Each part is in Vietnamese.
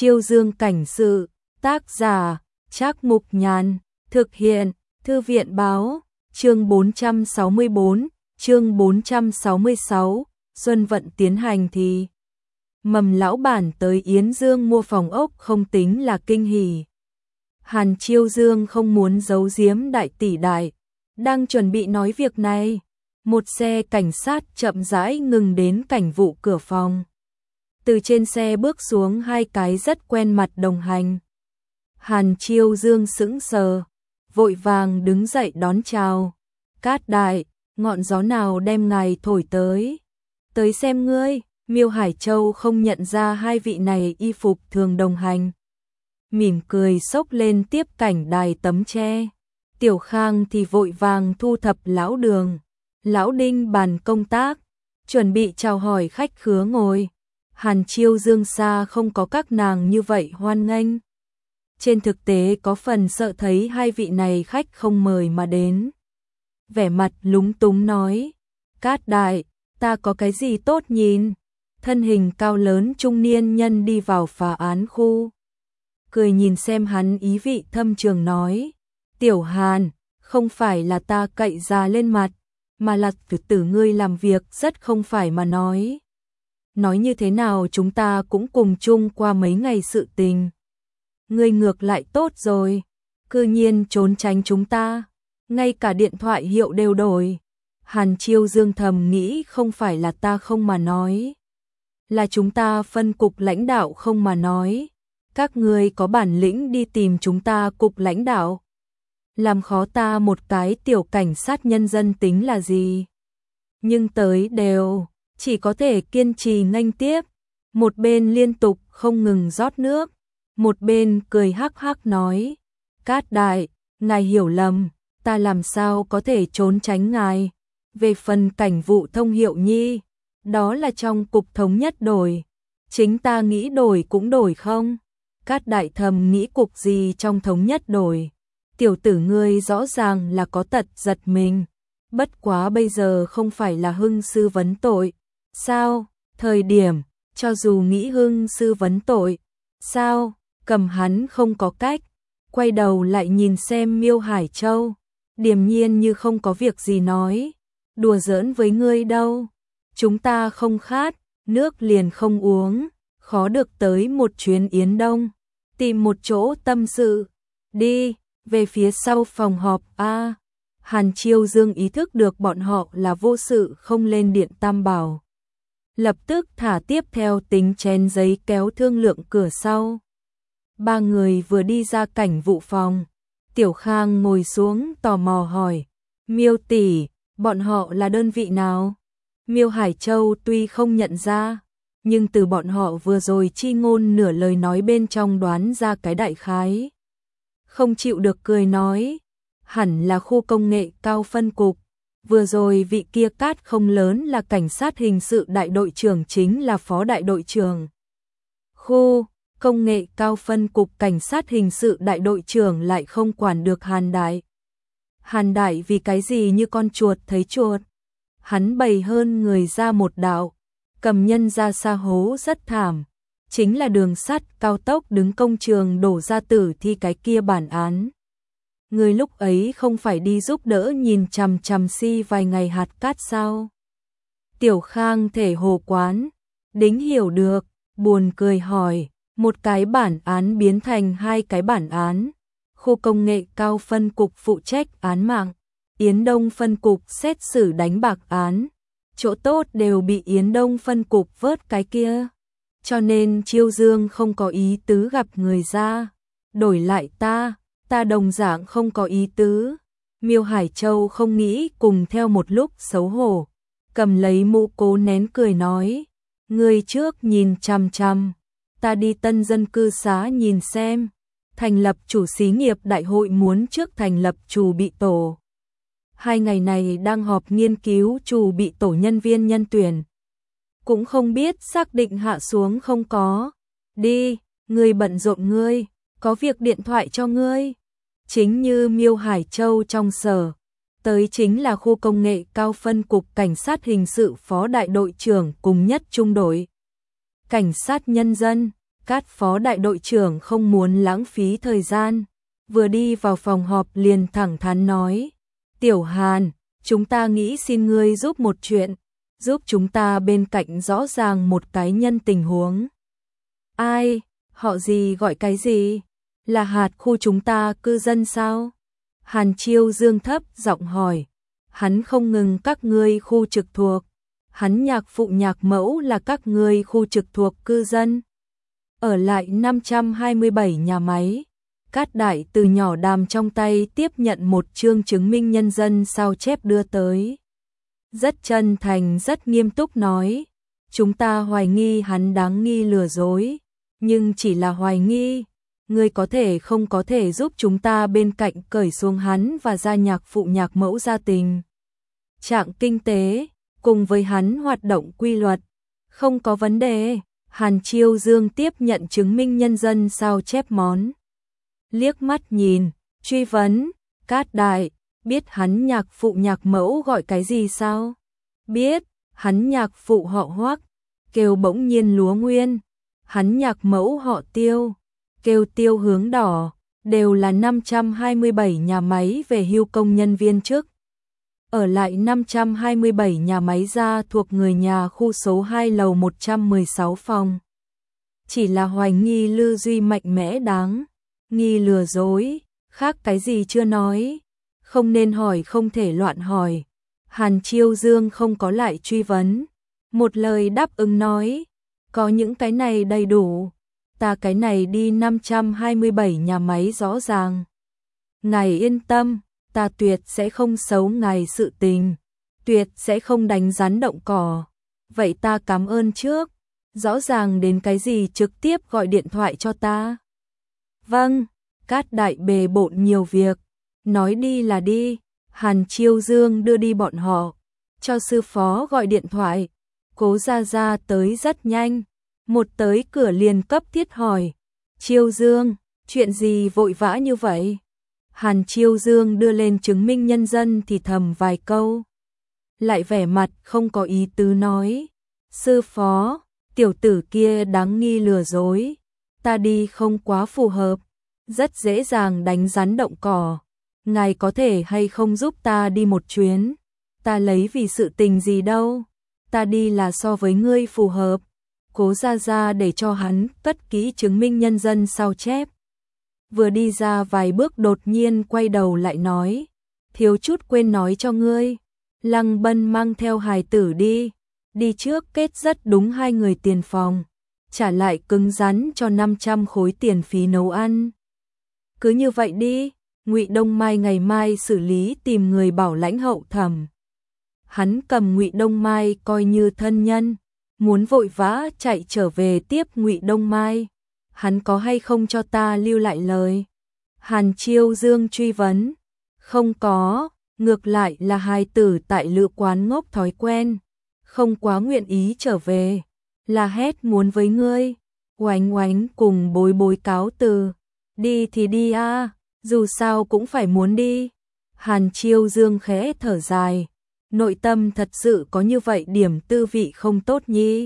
Chiêu Dương cảnh sự, tác giả, Trác Mục Nhàn, thực hiện, Thư viện báo, chương 464, chương 466, Xuân vận tiến hành thì Mầm lão bản tới Yến Dương mua phòng ốc không tính là kinh hỉ. Hàn Chiêu Dương không muốn giấu giếm đại tỷ đại, đang chuẩn bị nói việc này, một xe cảnh sát chậm rãi ngừng đến cảnh vụ cửa phòng. Từ trên xe bước xuống hai cái rất quen mặt đồng hành. Hàn Chiêu Dương sững sờ, vội vàng đứng dậy đón chào. Cát đại, ngọn gió nào đem ngài thổi tới? Tới xem ngươi. Miêu Hải Châu không nhận ra hai vị này y phục thường đồng hành. Mỉm cười xốc lên tiếp cảnh đài tấm tre. Tiểu Khang thì vội vàng thu thập lão Đường, lão Đinh bàn công tác, chuẩn bị chào hỏi khách khứa ngồi. Hàn Chiêu Dương xa không có các nàng như vậy hoan nghênh. Trên thực tế có phần sợ thấy hai vị này khách không mời mà đến. Vẻ mặt lúng túng nói, Cát đại, ta có cái gì tốt nhìn? Thân hình cao lớn trung niên nhân đi vào phá án khu. Cười nhìn xem hắn ý vị thâm trường nói, Tiểu Hàn, không phải là ta cậy già lên mặt, mà là tử ngươi làm việc rất không phải mà nói. Nói như thế nào chúng ta cũng cùng chung qua mấy ngày sự tình. Ngươi ngược lại tốt rồi, cư nhiên trốn tránh chúng ta, ngay cả điện thoại hiệu đều đổi. Hàn Chiêu Dương thầm nghĩ không phải là ta không mà nói, là chúng ta phân cục lãnh đạo không mà nói. Các ngươi có bản lĩnh đi tìm chúng ta cục lãnh đạo, làm khó ta một cái tiểu cảnh sát nhân dân tính là gì? Nhưng tới đều chỉ có thể kiên trì nghênh tiếp, một bên liên tục không ngừng rót nước, một bên cười hắc hắc nói, Cát đại, ngài hiểu lầm, ta làm sao có thể trốn tránh ngài. Về phần cảnh vụ Thông Hiệu Nhi, đó là trong cục thống nhất đổi, chính ta nghĩ đổi cũng đổi không? Cát đại thầm nghĩ cục gì trong thống nhất đổi? Tiểu tử ngươi rõ ràng là có tật giật mình, bất quá bây giờ không phải là hưng sư vấn tội. Sao? Thời điểm, cho dù nghĩ hưng sư vấn tội, sao? Cầm hắn không có cách, quay đầu lại nhìn xem Miêu Hải Châu, điềm nhiên như không có việc gì nói, đùa giỡn với ngươi đâu, chúng ta không khát, nước liền không uống, khó được tới một chuyến Yến Đông, tìm một chỗ tâm sự, đi, về phía sau phòng họp a. Hàn Chiêu Dương ý thức được bọn họ là vô sự không lên điện Tam Bảo. Lập tức thả tiếp theo tính chén giấy kéo thương lượng cửa sau. Ba người vừa đi ra cảnh vụ phòng, Tiểu Khang ngồi xuống tò mò hỏi, Miêu tỷ, bọn họ là đơn vị nào? Miêu Hải Châu tuy không nhận ra, nhưng từ bọn họ vừa rồi chi ngôn nửa lời nói bên trong đoán ra cái đại khái. Không chịu được cười nói, hẳn là khu công nghệ cao phân cục, vừa rồi vị kia Cát không lớn là cảnh sát hình sự đại đội trưởng chính là phó đại đội trưởng. Khu công nghệ cao phân cục cảnh sát hình sự đại đội trưởng lại không quản được Hàn đại. Hàn đại vì cái gì như con chuột thấy chuột, hắn bày hơn người ra một đạo, cầm nhân ra xa hố rất thảm, chính là đường sắt cao tốc đứng công trường đổ ra tử thi cái kia bản án. Người lúc ấy không phải đi giúp đỡ nhìn chằm chằm si vài ngày hạt cát sao? Tiểu Khang thể hồ quán, đính hiểu được, buồn cười hỏi, một cái bản án biến thành hai cái bản án. Khu công nghệ cao phân cục phụ trách án mạng, Yến Đông phân cục xét xử đánh bạc án, chỗ tốt đều bị Yến Đông phân cục vớt cái kia. Cho nên Chiêu Dương không có ý tứ gặp người ra, đổi lại ta đồng dạng không có ý tứ. Miêu Hải Châu không nghĩ cùng theo một lúc xấu hổ, cầm lấy mũ cố nén cười nói, ngươi trước nhìn chằm chằm, ta đi tân dân cư xá nhìn xem, thành lập chủ xí nghiệp đại hội muốn trước thành lập chủ bị tổ. 2 ngày này đang họp nghiên cứu chủ bị tổ nhân viên nhân tuyển. Cũng không biết xác định hạ xuống không có. Đi, ngươi bận rộn ngươi, có việc điện thoại cho ngươi. Chính như Miêu Hải Châu trong sở, tới chính là khu công nghệ cao phân cục cảnh sát hình sự phó đại đội trưởng cùng nhất trung đội. Cảnh sát nhân dân, Cát phó đại đội trưởng không muốn lãng phí thời gian, vừa đi vào phòng họp liền thẳng thắn nói, Tiểu Hàn, chúng ta nghĩ xin ngươi giúp một chuyện, giúp chúng ta bên cạnh rõ ràng một cái nhân tình huống. Ai, họ gì gọi cái gì? Là hạt khu chúng ta cư dân sao? Hàn Chiêu Dương thấp giọng hỏi, hắn không ngừng các ngươi khu trực thuộc, hắn nhạc phụ nhạc mẫu là các ngươi khu trực thuộc cư dân. Ở lại 527 nhà máy, Cát Đại từ nhỏ đàm trong tay tiếp nhận một chương chứng minh nhân dân sao chép đưa tới. Rất chân thành rất nghiêm túc nói, chúng ta hoài nghi hắn đáng nghi lừa dối, nhưng chỉ là hoài nghi, ngươi có thể không có thể giúp chúng ta bên cạnh cởi xuống hắn và gia nhạc phụ nhạc mẫu gia tình trạng kinh tế, cùng với hắn hoạt động quy luật, không có vấn đề. Hàn Chiêu Dương tiếp nhận chứng minh nhân dân sao chép món. Liếc mắt nhìn, truy vấn, Cát Đại, biết hắn nhạc phụ nhạc mẫu gọi cái gì sao? Biết, hắn nhạc phụ họ Hoắc, kêu Bỗng Nhiên Lúa Nguyên, hắn nhạc mẫu họ Tiêu, kêu Tiêu Hướng Đỏ, đều là 527 nhà máy về hưu công nhân viên chức. Ở lại 527 nhà máy ra thuộc người nhà khu số 2 lầu 116 phòng. Chỉ là hoài nghi Lư Duy mạnh mẽ đáng, nghi lừa dối, khác cái gì chưa nói, không nên hỏi không thể loạn hỏi. Hàn Chiêu Dương không có lại truy vấn, một lời đáp ứng nói, có những cái này đầy đủ, ta cái này đi 527 nhà máy rõ ràng. Ngài yên tâm, ta tuyệt sẽ không xấu ngài sự tình, tuyệt sẽ không đánh rắn động cỏ. Vậy ta cảm ơn trước, rõ ràng đến cái gì trực tiếp gọi điện thoại cho ta. Vâng, Cát Đại bề bộn nhiều việc, nói đi là đi. Hàn Chiêu Dương đưa đi bọn họ, cho sư phó gọi điện thoại. Cố Gia Gia tới rất nhanh, một tới cửa liền cấp thiết hỏi, Chiêu Dương, chuyện gì vội vã như vậy? Hàn Chiêu Dương đưa lên chứng minh nhân dân thì thầm vài câu, lại vẻ mặt không có ý tứ nói, sư phó, tiểu tử kia đáng nghi lừa dối, ta đi không quá phù hợp, rất dễ dàng đánh rắn động cỏ. Ngài có thể hay không giúp ta đi một chuyến, ta lấy vì sự tình gì đâu, ta đi là so với ngươi phù hợp. Cố Gia Gia để cho hắn cất kỹ chứng minh nhân dân sao chép. Vừa đi ra vài bước đột nhiên quay đầu lại nói, thiếu chút quên nói cho ngươi, Lăng Bân mang theo hài tử đi trước kết rất đúng 2 người tiền phòng, trả lại cứng rắn cho 500 khối tiền phí nấu ăn. Cứ như vậy đi. Ngụy Đông Mai ngày mai xử lý tìm người bảo lãnh hậu thẩm. Hắn cầm Ngụy Đông Mai coi như thân nhân, muốn vội vã chạy trở về tiếp Ngụy Đông Mai. Hắn có hay không cho ta lưu lại lời? Hàn Chiêu Dương truy vấn. Không có, ngược lại là hài tử tại lữ quán ngốc thói quen, không quá nguyện ý trở về, là hét muốn với ngươi. Oánh Oánh cùng Bối Bối cáo từ, đi thì đi a. Dù sao cũng phải muốn đi. Hàn Chiêu Dương khẽ thở dài, nội tâm thật sự có như vậy điểm tư vị không tốt nhi.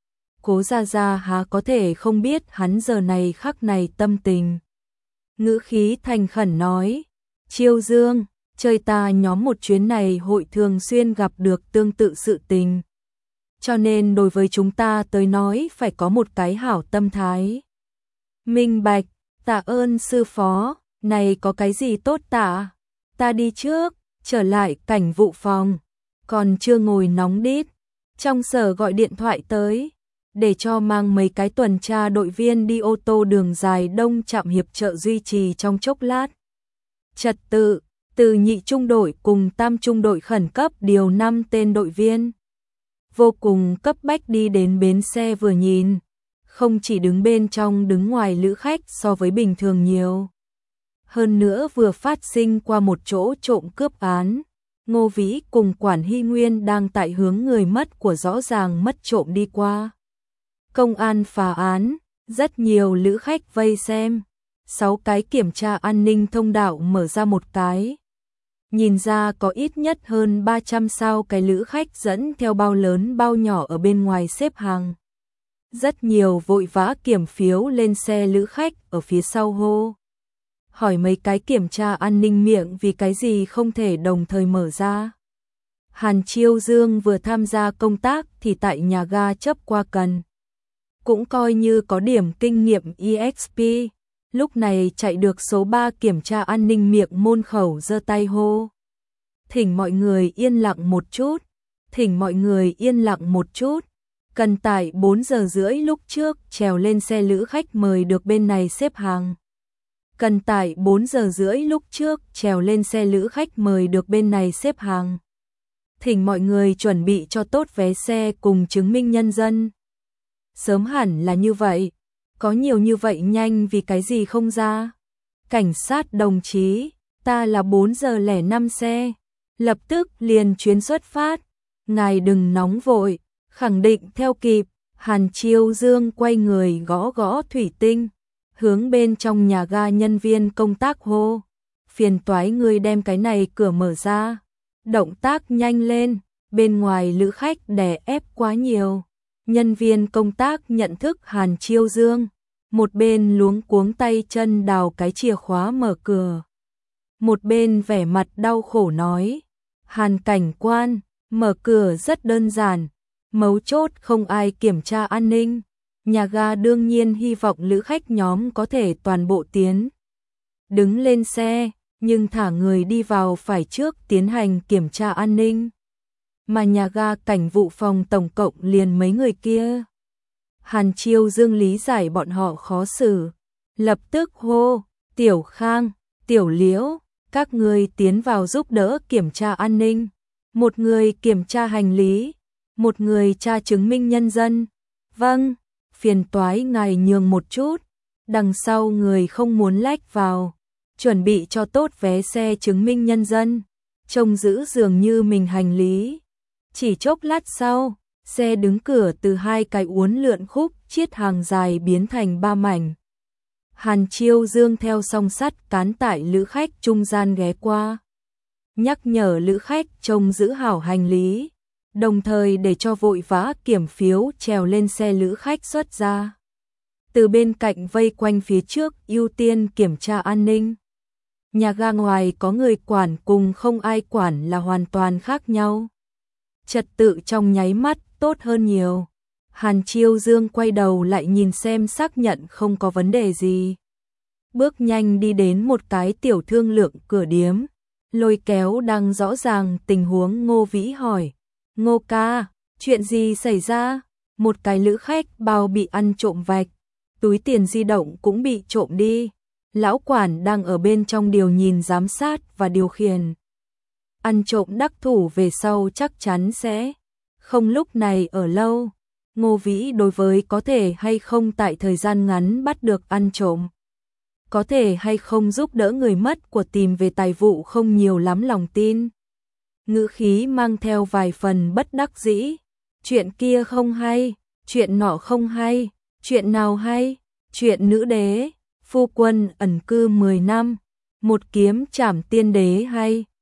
Cố Gia Gia há có thể không biết hắn giờ này khắc này tâm tình. Ngữ khí thành khẩn nói, Chiêu Dương, chơi ta nhóm một chuyến này hội thường xuyên gặp được tương tự sự tình. Cho nên đối với chúng ta tới nói phải có một cái hảo tâm thái. Minh bạch, tạ ơn sư phó. Này có cái gì tốt tạ? Ta đi trước, trở lại cảnh vụ phòng, còn chưa ngồi nóng đít. Trong sở gọi điện thoại tới, để cho mang mấy cái tuần tra đội viên đi ô tô đường dài đông trạm hiệp trợ duy trì trong chốc lát. Trật tự, từ nhị trung đội cùng tam trung đội khẩn cấp điều 5 tên đội viên. Vô cùng cấp bách đi đến bến xe vừa nhìn, không chỉ đứng bên trong đứng ngoài lữ khách so với bình thường nhiều. Hơn nữa vừa phát sinh qua một chỗ trộm cướp án, Ngô Vĩ cùng Quản Hy Nguyên đang tại hướng người mất của rõ ràng mất trộm đi qua. Công an phá án, rất nhiều lữ khách vây xem, 6 cái kiểm tra an ninh thông đạo mở ra một cái. Nhìn ra có ít nhất hơn 300 sao cái lữ khách dẫn theo bao lớn bao nhỏ ở bên ngoài xếp hàng. Rất nhiều vội vã kiểm phiếu lên xe lữ khách ở phía sau hô. Hỏi mấy cái kiểm tra an ninh miệng vì cái gì không thể đồng thời mở ra. Hàn Chiêu Dương vừa tham gia công tác thì tại nhà ga chấp qua cần. Cũng coi như có điểm kinh nghiệm EXP. Lúc này chạy được số 3 kiểm tra an ninh miệng môn khẩu giơ tay hô. Thỉnh mọi người yên lặng một chút. Thỉnh mọi người yên lặng một chút. Cần tại 4 giờ rưỡi lúc trước trèo lên xe lữ khách mời được bên này xếp hàng. Cần tại 4 giờ rưỡi lúc trước trèo lên xe lữ khách mời được bên này xếp hàng. Thỉnh mọi người chuẩn bị cho tốt vé xe cùng chứng minh nhân dân. Sớm hẳn là như vậy. Có nhiều như vậy nhanh vì cái gì không ra? Cảnh sát đồng chí, ta là 4 giờ lẻ 5 xe. Lập tức liền chuyến xuất phát. Ngài đừng nóng vội, khẳng định theo kịp. Hàn Chiêu Dương quay người gõ gõ thủy tinh, hướng bên trong nhà ga nhân viên công tác hô. Phiền toái người đem cái này cửa mở ra. Động tác nhanh lên, bên ngoài lữ khách đè ép quá nhiều. Nhân viên công tác nhận thức Hàn Chiêu Dương, một bên luống cuống tay chân đào cái chìa khóa mở cửa. Một bên vẻ mặt đau khổ nói, Hàn cảnh quan, mở cửa rất đơn giản, mấu chốt không ai kiểm tra an ninh. Nhà ga đương nhiên hy vọng lữ khách nhóm có thể toàn bộ tiến. Đứng lên xe, nhưng thả người đi vào phải trước tiến hành kiểm tra an ninh. Mà nhà ga cảnh vụ phòng tổng cộng liền mấy người kia. Hàn Chiêu Dương lý giải bọn họ khó xử. Lập tức hô, Tiểu Khang, Tiểu Liễu, các người tiến vào giúp đỡ kiểm tra an ninh. Một người kiểm tra hành lý, một người tra chứng minh nhân dân. Vâng, phiền toái ngài nhường một chút. Đằng sau người không muốn lách vào. Chuẩn bị cho tốt vé xe chứng minh nhân dân. Trông giữ dường như mình hành lý. Chỉ chốc lát sau, xe đứng cửa từ 2 cái uốn lượn khúc chiết hàng dài biến thành 3 mảnh. Hàn Chiêu Dương theo song sắt cán tại lữ khách trung gian ghé qua. Nhắc nhở lữ khách trông giữ hảo hành lý, đồng thời để cho vội vã kiểm phiếu trèo lên xe lữ khách xuất ra. Từ bên cạnh vây quanh phía trước ưu tiên kiểm tra an ninh. Nhà ga ngoài có người quản cùng không ai quản là hoàn toàn khác nhau. Trật tự trong nháy mắt tốt hơn nhiều. Hàn Chiêu Dương quay đầu lại nhìn xem xác nhận không có vấn đề gì. Bước nhanh đi đến một cái tiểu thương lượng cửa điếm. Lôi kéo đang rõ ràng tình huống Ngô Vĩ hỏi. Ngô ca, chuyện gì xảy ra? Một cái lữ khách bao bị ăn trộm vạch. Túi tiền di động cũng bị trộm đi. Lão quản đang ở bên trong điều nhìn giám sát và điều khiển. Ăn trộm đắc thủ về sau chắc chắn sẽ không lúc này ở lâu. Ngô Vĩ đối với có thể hay không tại thời gian ngắn bắt được ăn trộm, có thể hay không giúp đỡ người mất của tìm về tài vụ không nhiều lắm lòng tin. Ngữ khí mang theo vài phần bất đắc dĩ. Chuyện kia không hay, chuyện nọ không hay, chuyện nào hay? Chuyện nữ đế, phu quân ẩn cư 10 năm, một kiếm trảm tiên đế hay?